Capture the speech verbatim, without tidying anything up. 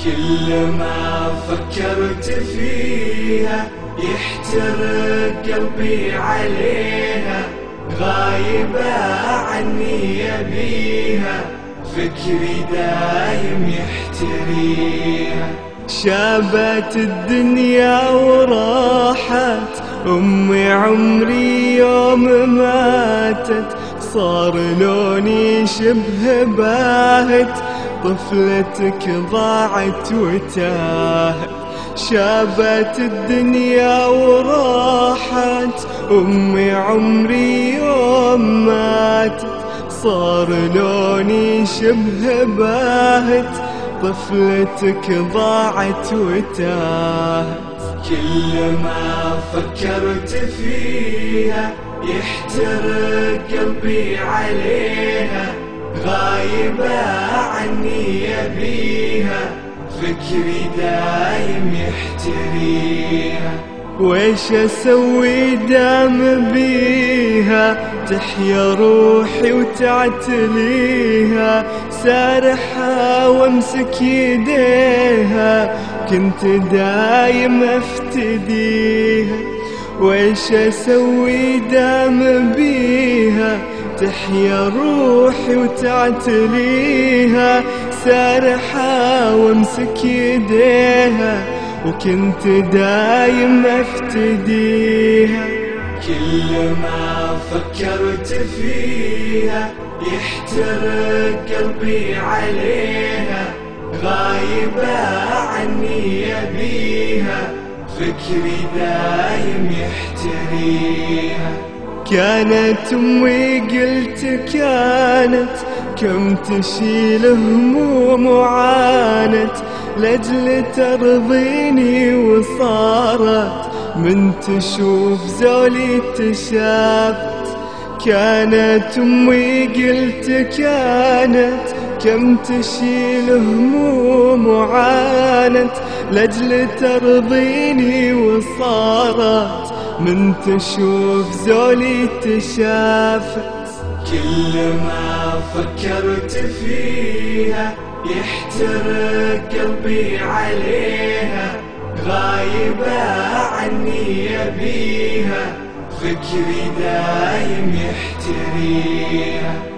كل ما فكرت فيها يحترق قلبي عليها، غايبة عني يبيها، فكري دايم يحتريها. شابت الدنيا وراحت أمي عمري يوم ماتت، صار لوني شبه باهت، طفلتك ضاعت وتاهت. شابت الدنيا وراحت أمي عمري يوم ماتت، صار لوني شبه باهت، طفلتك ضاعت وتاهت. كل ما فكرت فيها يحترق قلبي عليها، غايبة عني يبيها، فكري دايم يحتريها. ويش اسوي دام بيها تحيا روحي وتعتليها، سارحة وامسك يديها كنت دايم افتديها. ويش اسوي دام بيها تحيا روحي وتعتليها، سارحة وامسك يديها وكنت دايم افتديها. كل ما فكرت فيها يحترق قلبي عليها، غايبة عني يبيها، فكري دايم يحتريها. كانت أمي قلت كانت كم تشيل هموم وعانت، لأجل ترضيني وصارت من تشوف زولي تشافت. كانت أمي قلت كانت كم تشيل هموم وعانت، لأجل ترضيني وصارت من تشوف زولي تشافت. كل ما فكرت فيها يحترق قلبي عليها، غايبة عني يبيها، فكري دايم يحتريها.